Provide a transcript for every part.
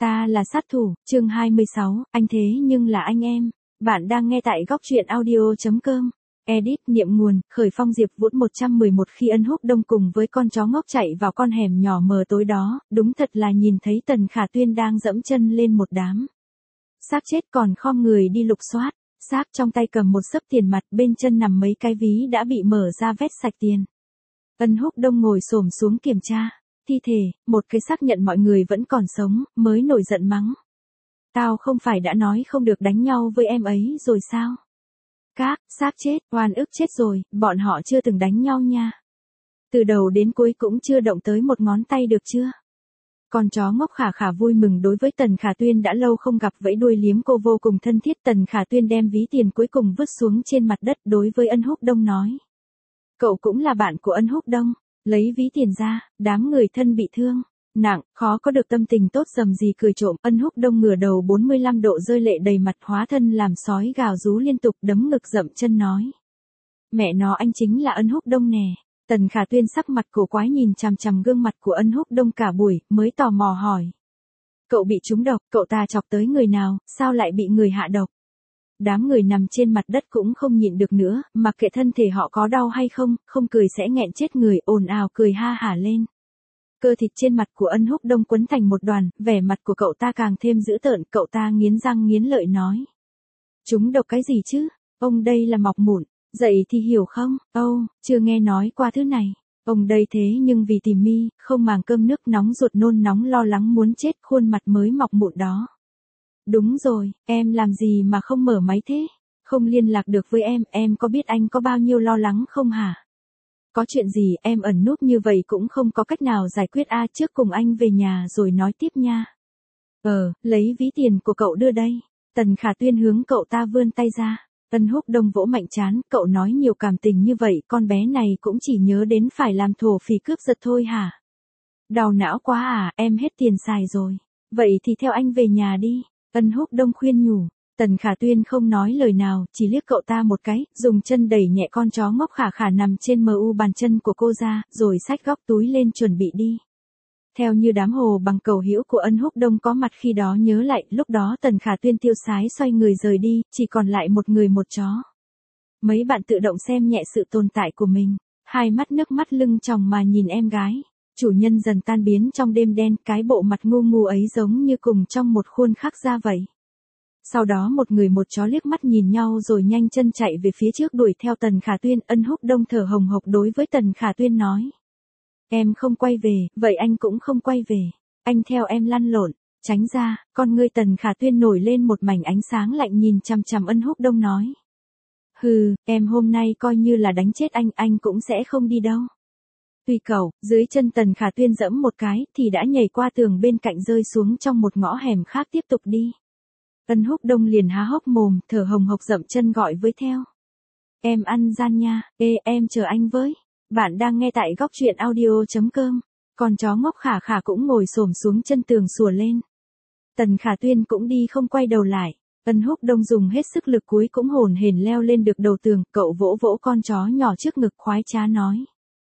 Ta là sát thủ, chương 26, anh thế nhưng là anh em. Bạn đang nghe tại góc truyện audio.com. Edit niệm nguồn, khởi phong Diệp Vũn 111 khi Ân Húc Đông cùng với con chó ngốc chạy vào con hẻm nhỏ mờ tối đó, đúng thật là nhìn thấy Tần Khả Tuyên đang dẫm chân lên một đám xác chết còn khom người đi lục soát, xác trong tay cầm một xấp tiền mặt, bên chân nằm mấy cái ví đã bị mở ra vét sạch tiền. Ân Húc Đông ngồi xổm xuống kiểm tra thi thể, một cái xác nhận mọi người vẫn còn sống, mới nổi giận mắng. Tao không phải đã nói không được đánh nhau với em ấy rồi sao? Các, xác chết, oan ức chết rồi, bọn họ chưa từng đánh nhau nha. Từ đầu đến cuối cũng chưa động tới một ngón tay được chưa? Con chó ngốc Khả Khả vui mừng đối với Tần Khả Tuyên đã lâu không gặp, vẫy đuôi liếm cô vô cùng thân thiết. Tần Khả Tuyên đem ví tiền cuối cùng vứt xuống trên mặt đất, đối với Ân Húc Đông nói. Cậu cũng là bạn của Ân Húc Đông. Lấy ví tiền ra, đám người thân bị thương nặng, khó có được tâm tình tốt dầm gì cười trộm. Ân Húc Đông ngửa đầu 45 độ rơi lệ đầy mặt, hóa thân làm sói gào rú liên tục, đấm ngực dậm chân nói. Mẹ nó, anh chính là Ân Húc Đông nè. Tần Khả Tuyên sắc mặt cổ quái nhìn chằm chằm gương mặt của Ân Húc Đông cả buổi, mới tò mò hỏi. Cậu bị trúng độc, cậu ta chọc tới người nào, sao lại bị người hạ độc? Đám người nằm trên mặt đất cũng không nhịn được nữa, mặc kệ thân thể họ có đau hay không, không cười sẽ nghẹn chết người, ồn ào cười ha hả lên. Cơ thịt trên mặt của Ân Húc Đông quấn thành một đoàn, vẻ mặt của cậu ta càng thêm dữ tợn, cậu ta nghiến răng nghiến lợi nói. Trúng độc cái gì chứ? Ông đây là mọc mụn, dậy thì hiểu không? Chưa nghe nói qua thứ này. Ông đây thế nhưng vì tìm mi, không màng cơm nước, nóng ruột nôn nóng lo lắng muốn chết, khuôn mặt mới mọc mụn đó. Đúng rồi, em làm gì mà không mở máy thế? Không liên lạc được với em có biết anh có bao nhiêu lo lắng không hả? Có chuyện gì em ẩn núp như vậy cũng không có cách nào giải quyết trước cùng anh về nhà rồi nói tiếp nha. Lấy ví tiền của cậu đưa đây. Tần Khả Tuyên hướng cậu ta vươn tay ra. Ân Húc Đông vỗ mạnh trán, cậu nói nhiều cảm tình như vậy, con bé này cũng chỉ nhớ đến phải làm thổ phỉ cướp giật thôi hả? Đau não quá em hết tiền xài rồi. Vậy thì theo anh về nhà đi. Ân Húc Đông khuyên nhủ. Tần Khả Tuyên không nói lời nào, chỉ liếc cậu ta một cái, dùng chân đẩy nhẹ con chó ngốc Khả Khả nằm trên bàn chân của cô ra, rồi xách góc túi lên chuẩn bị đi. Theo như đám hồ bằng cầu hữu của Ân Húc Đông có mặt khi đó nhớ lại, lúc đó Tần Khả Tuyên tiêu sái xoay người rời đi, chỉ còn lại một người một chó. Mấy bạn tự động xem nhẹ sự tồn tại của mình, hai mắt nước mắt lưng tròng mà nhìn em gái. Chủ nhân dần tan biến trong đêm đen, cái bộ mặt ngu ngu ấy giống như cùng trong một khuôn khắc ra vậy. Sau đó một người một chó liếc mắt nhìn nhau rồi nhanh chân chạy về phía trước đuổi theo Tần Khả Tuyên. Ân Húc Đông thở hồng hộc đối với Tần Khả Tuyên nói. Em không quay về, vậy anh cũng không quay về. Anh theo em lăn lộn, tránh ra. Con ngươi Tần Khả Tuyên nổi lên một mảnh ánh sáng lạnh nhìn chằm chằm Ân Húc Đông nói. Hừ, em hôm nay coi như là đánh chết anh cũng sẽ không đi đâu. Tùy cậu, dưới chân Tần Khả Tuyên giẫm một cái thì đã nhảy qua tường bên cạnh rơi xuống trong một ngõ hẻm khác tiếp tục đi. Ân Húc Đông liền há hốc mồm, thở hồng hộc dậm chân gọi với theo. Em ăn gian nha, em chờ anh với. Bạn đang nghe tại góc truyện audio.com. Con chó ngốc Khả Khả cũng ngồi xổm xuống chân tường sủa lên. Tần Khả Tuyên cũng đi không quay đầu lại. Ân Húc Đông dùng hết sức lực cuối cũng hồn hển leo lên được đầu tường, cậu vỗ vỗ con chó nhỏ trước ngực khoái trá nói.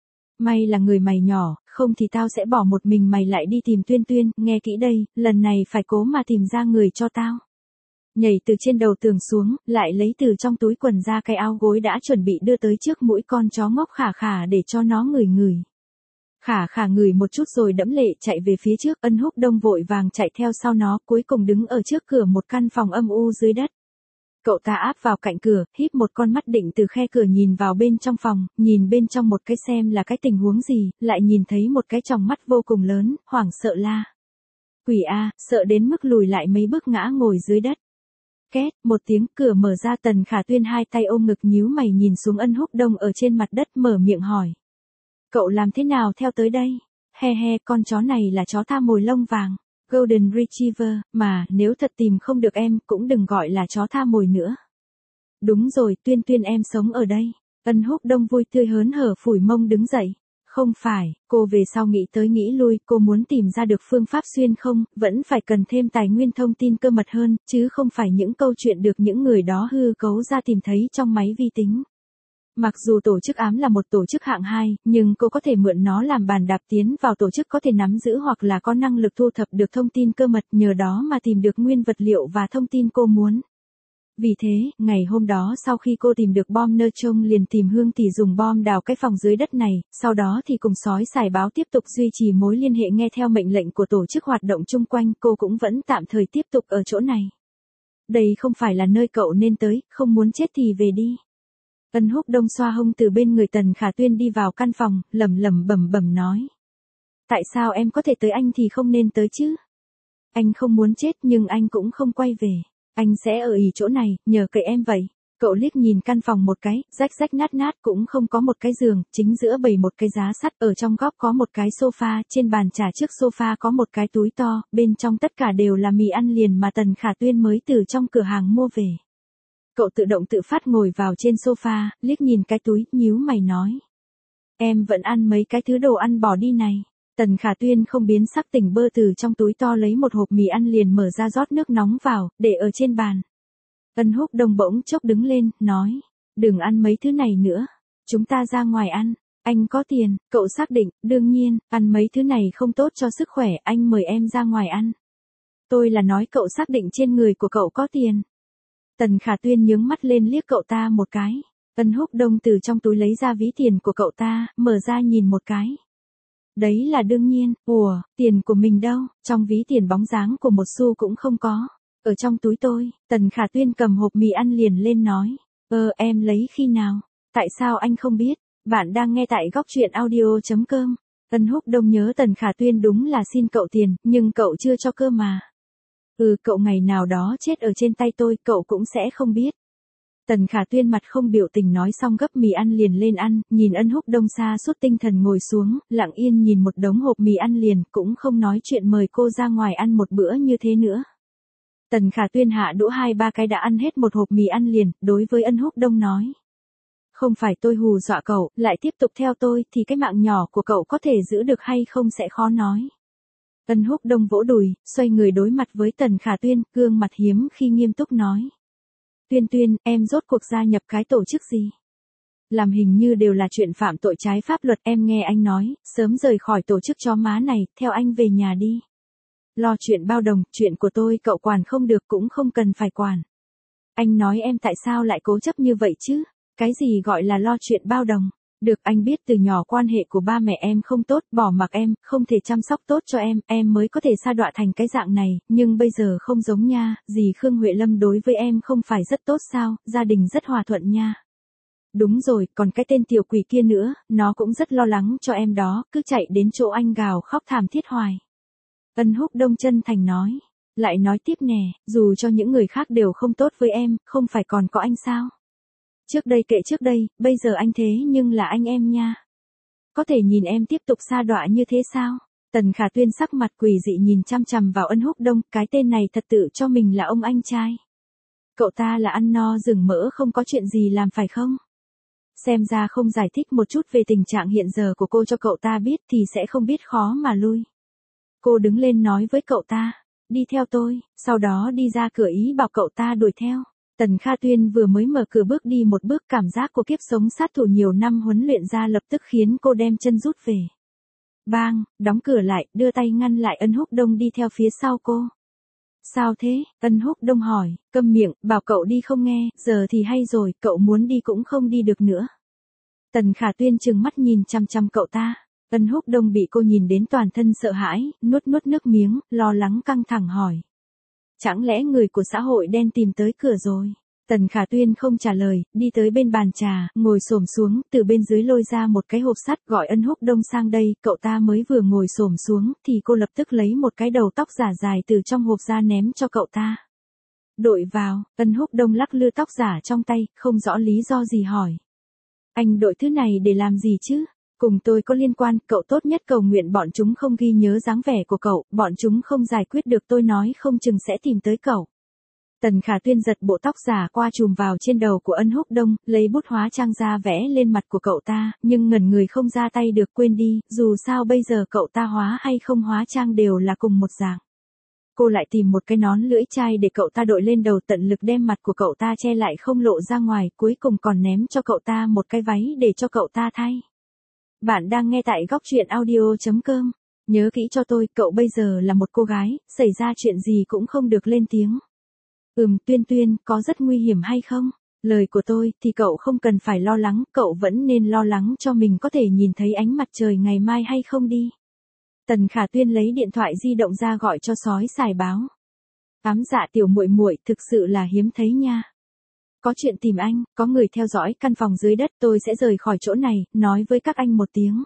May là người mày nhỏ, không thì tao sẽ bỏ một mình mày lại đi tìm Tuyên Tuyên, nghe kỹ đây, lần này phải cố mà tìm ra người cho tao. Nhảy từ trên đầu tường xuống, lại lấy từ trong túi quần ra cái áo gối đã chuẩn bị đưa tới trước mũi con chó ngốc Khả Khả để cho nó ngửi ngửi. Khả Khả ngửi một chút rồi đẫm lệ chạy về phía trước. Ân Húc Đông vội vàng chạy theo sau nó, cuối cùng đứng ở trước cửa một căn phòng âm u dưới đất. Cậu ta áp vào cạnh cửa, híp một con mắt định từ khe cửa nhìn vào bên trong phòng, nhìn bên trong một cái xem là cái tình huống gì, lại nhìn thấy một cái tròng mắt vô cùng lớn, hoảng sợ la. Quỷ sợ đến mức lùi lại mấy bước ngã ngồi dưới đất. Két, một tiếng cửa mở ra. Tần Khả Tuyên hai tay ôm ngực nhíu mày nhìn xuống Ân Húc Đông ở trên mặt đất, mở miệng hỏi. Cậu làm thế nào theo tới đây? He, con chó này là chó tha mồi lông vàng, Golden Retriever, mà nếu thật tìm không được em, cũng đừng gọi là chó tha mồi nữa. Đúng rồi, Tuyên em sống ở đây. Ân Húc Đông vui tươi hớn hở phủi mông đứng dậy. Không phải, cô về sau nghĩ tới nghĩ lui, cô muốn tìm ra được phương pháp xuyên không, vẫn phải cần thêm tài nguyên thông tin cơ mật hơn, chứ không phải những câu chuyện được những người đó hư cấu ra tìm thấy trong máy vi tính. Mặc dù tổ chức ám là một tổ chức hạng 2, nhưng cô có thể mượn nó làm bàn đạp tiến vào tổ chức, có thể nắm giữ hoặc là có năng lực thu thập được thông tin cơ mật, nhờ đó mà tìm được nguyên vật liệu và thông tin cô muốn. Vì thế, ngày hôm đó sau khi cô tìm được bom nơ trông liền tìm Hương Tỷ dùng bom đào cái phòng dưới đất này, sau đó thì cùng sói sải báo tiếp tục duy trì mối liên hệ, nghe theo mệnh lệnh của tổ chức hoạt động chung quanh, cô cũng vẫn tạm thời tiếp tục ở chỗ này. Đây không phải là nơi cậu nên tới, không muốn chết thì về đi. Ân Húc Đông xoa hông từ bên người Tần Khả Tuyên đi vào căn phòng, lẩm lẩm bẩm bẩm nói. Tại sao em có thể tới, anh thì không nên tới chứ? Anh không muốn chết nhưng anh cũng không quay về. Anh sẽ ở ỉ chỗ này, nhờ cậy em vậy. Cậu liếc nhìn căn phòng một cái, rách rách nát nát, cũng không có một cái giường, chính giữa bày một cái giá sắt, ở trong góc có một cái sofa, trên bàn trà trước sofa có một cái túi to, bên trong tất cả đều là mì ăn liền mà Tần Khả Tuyên mới từ trong cửa hàng mua về. Cậu tự động tự phát ngồi vào trên sofa, liếc nhìn cái túi, nhíu mày nói. Em vẫn ăn mấy cái thứ đồ ăn bỏ đi này. Tần Khả Tuyên không biến sắc, tỉnh bơ từ trong túi to lấy một hộp mì ăn liền mở ra, rót nước nóng vào, để ở trên bàn. Ân Húc Đông bỗng chốc đứng lên, nói. Đừng ăn mấy thứ này nữa. Chúng ta ra ngoài ăn. Anh có tiền, cậu xác định, đương nhiên, ăn mấy thứ này không tốt cho sức khỏe, anh mời em ra ngoài ăn. Tôi là nói cậu xác định trên người của cậu có tiền. Tần Khả Tuyên nhướng mắt lên liếc cậu ta một cái. Ân Húc Đông từ trong túi lấy ra ví tiền của cậu ta, mở ra nhìn một cái. Đấy là đương nhiên, ủa, tiền của mình đâu, trong ví tiền bóng dáng của một xu cũng không có. Ở trong túi tôi, Tần Khả Tuyên cầm hộp mì ăn liền lên nói. Em lấy khi nào? Tại sao anh không biết? Bạn đang nghe tại góc truyện audio.com. Ân Húc Đông nhớ Tần Khả Tuyên đúng là xin cậu tiền, nhưng cậu chưa cho cơ mà. Cậu ngày nào đó chết ở trên tay tôi, cậu cũng sẽ không biết. Tần Khả Tuyên mặt không biểu tình nói xong gấp mì ăn liền lên ăn, nhìn Ân Húc Đông sa sút tinh thần ngồi xuống, lặng yên nhìn một đống hộp mì ăn liền, cũng không nói chuyện mời cô ra ngoài ăn một bữa như thế nữa. Tần Khả Tuyên hạ đũa 2-3 cái đã ăn hết một hộp mì ăn liền, đối với Ân Húc Đông nói. Không phải tôi hù dọa cậu, lại tiếp tục theo tôi thì cái mạng nhỏ của cậu có thể giữ được hay không sẽ khó nói. Ân Húc Đông vỗ đùi, xoay người đối mặt với Tần Khả Tuyên, gương mặt hiếm khi nghiêm túc nói. Tuyên, em rốt cuộc gia nhập cái tổ chức gì? Làm hình như đều là chuyện phạm tội trái pháp luật, em nghe anh nói, sớm rời khỏi tổ chức chó má này, theo anh về nhà đi. Lo chuyện bao đồng, chuyện của tôi cậu quản không được cũng không cần phải quản. Anh nói em tại sao lại cố chấp như vậy chứ? Cái gì gọi là lo chuyện bao đồng? Được, anh biết từ nhỏ quan hệ của ba mẹ em không tốt, bỏ mặc em, không thể chăm sóc tốt cho em mới có thể sa đọa thành cái dạng này, nhưng bây giờ không giống nha, dì Khương Huệ Lâm đối với em không phải rất tốt sao, gia đình rất hòa thuận nha. Đúng rồi, còn cái tên tiểu quỷ kia nữa, nó cũng rất lo lắng cho em đó, cứ chạy đến chỗ anh gào khóc thảm thiết hoài. Ân Húc Đông chân thành nói, lại nói tiếp nè, dù cho những người khác đều không tốt với em, không phải còn có anh sao? Trước đây kệ trước đây, bây giờ anh thế nhưng là anh em nha. Có thể nhìn em tiếp tục sa đọa như thế sao? Tần Khả Tuyên sắc mặt quỷ dị nhìn chăm chằm vào Ân Húc Đông, cái tên này thật tự cho mình là ông anh trai. Cậu ta là ăn no rừng mỡ không có chuyện gì làm phải không? Xem ra không giải thích một chút về tình trạng hiện giờ của cô cho cậu ta biết thì sẽ không biết khó mà lui. Cô đứng lên nói với cậu ta, đi theo tôi, sau đó đi ra cửa ý bảo cậu ta đuổi theo. Tần Khả Tuyên vừa mới mở cửa bước đi một bước, cảm giác của kiếp sống sát thủ nhiều năm huấn luyện ra lập tức khiến cô đem chân rút về. Bang, đóng cửa lại, đưa tay ngăn lại Ân Húc Đông đi theo phía sau cô. Sao thế? Ân Húc Đông hỏi, câm miệng, bảo cậu đi không nghe, giờ thì hay rồi, cậu muốn đi cũng không đi được nữa. Tần Khả Tuyên trừng mắt nhìn chăm chăm cậu ta. Ân Húc Đông bị cô nhìn đến toàn thân sợ hãi, nuốt nước miếng, lo lắng căng thẳng hỏi. Chẳng lẽ người của xã hội đen tìm tới cửa rồi? Tần Khả Tuyên không trả lời, đi tới bên bàn trà, ngồi xổm xuống, từ bên dưới lôi ra một cái hộp sắt, gọi Ân Húc Đông sang đây, cậu ta mới vừa ngồi xổm xuống, thì cô lập tức lấy một cái đầu tóc giả dài từ trong hộp ra ném cho cậu ta. Đội vào, Ân Húc Đông lắc lư tóc giả trong tay, không rõ lý do gì hỏi. Anh đội thứ này để làm gì chứ? Cùng tôi có liên quan, cậu tốt nhất cầu nguyện bọn chúng không ghi nhớ dáng vẻ của cậu, bọn chúng không giải quyết được tôi nói không chừng sẽ tìm tới cậu. Tần Khả Tuyên giật bộ tóc giả qua chùm vào trên đầu của Ân Húc Đông, lấy bút hóa trang ra vẽ lên mặt của cậu ta, nhưng ngẩn người không ra tay được, quên đi, dù sao bây giờ cậu ta hóa hay không hóa trang đều là cùng một dạng. Cô lại tìm một cái nón lưỡi chai để cậu ta đội lên đầu, tận lực đem mặt của cậu ta che lại không lộ ra ngoài, cuối cùng còn ném cho cậu ta một cái váy để cho cậu ta thay. Bạn đang nghe tại góc truyện audio.com. Nhớ kỹ cho tôi, cậu bây giờ là một cô gái, xảy ra chuyện gì cũng không được lên tiếng. Tuyên Tuyên, có rất nguy hiểm hay không? Lời của tôi thì cậu không cần phải lo lắng, cậu vẫn nên lo lắng cho mình có thể nhìn thấy ánh mặt trời ngày mai hay không đi. Tần Khả Tuyên lấy điện thoại di động ra gọi cho sói sài báo. Ám Dạ tiểu muội muội, thực sự là hiếm thấy nha. Có chuyện tìm anh, có người theo dõi căn phòng dưới đất, tôi sẽ rời khỏi chỗ này, nói với các anh một tiếng.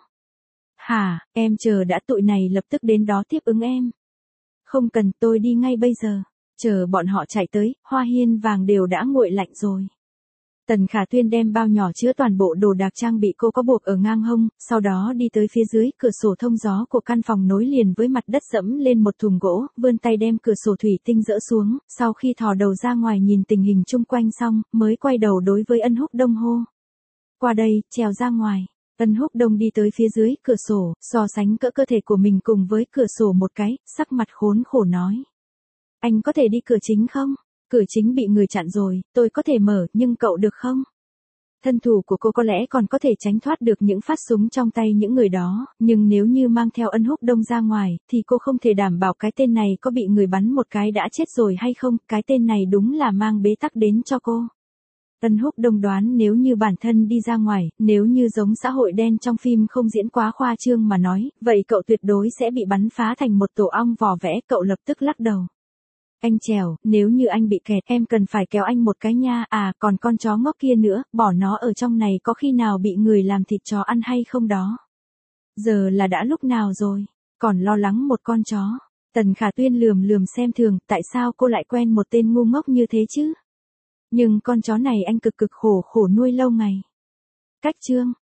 Hả, em chờ đã, tụi này lập tức đến đó tiếp ứng em. Không cần, tôi đi ngay bây giờ. Chờ bọn họ chạy tới, hoa hiên vàng đều đã nguội lạnh rồi. Tần Khả Tuyên đem bao nhỏ chứa toàn bộ đồ đạc trang bị cô có buộc ở ngang hông, sau đó đi tới phía dưới, cửa sổ thông gió của căn phòng nối liền với mặt đất dẫm lên một thùng gỗ, vươn tay đem cửa sổ thủy tinh dỡ xuống, sau khi thò đầu ra ngoài nhìn tình hình chung quanh xong, mới quay đầu đối với Ân Húc Đông hô. Qua đây, trèo ra ngoài. Ân Húc Đông đi tới phía dưới cửa sổ, so sánh cỡ cơ thể của mình cùng với cửa sổ một cái, sắc mặt khốn khổ nói. Anh có thể đi cửa chính không? Cửa chính bị người chặn rồi, tôi có thể mở, nhưng cậu được không? Thân thủ của cô có lẽ còn có thể tránh thoát được những phát súng trong tay những người đó, nhưng nếu như mang theo Ân Húc Đông ra ngoài, thì cô không thể đảm bảo cái tên này có bị người bắn một cái đã chết rồi hay không, cái tên này đúng là mang bế tắc đến cho cô. Ân Húc Đông đoán nếu như bản thân đi ra ngoài, nếu như giống xã hội đen trong phim không diễn quá khoa trương mà nói, vậy cậu tuyệt đối sẽ bị bắn phá thành một tổ ong vò vẽ, cậu lập tức lắc đầu. Anh trèo, nếu như anh bị kẹt, em cần phải kéo anh một cái nha, còn con chó ngốc kia nữa, bỏ nó ở trong này có khi nào bị người làm thịt chó ăn hay không đó. Giờ là đã lúc nào rồi, còn lo lắng một con chó. Tần Khả Tuyên lườm lườm xem thường, tại sao cô lại quen một tên ngu ngốc như thế chứ? Nhưng con chó này anh cực khổ nuôi lâu ngày. Cách chương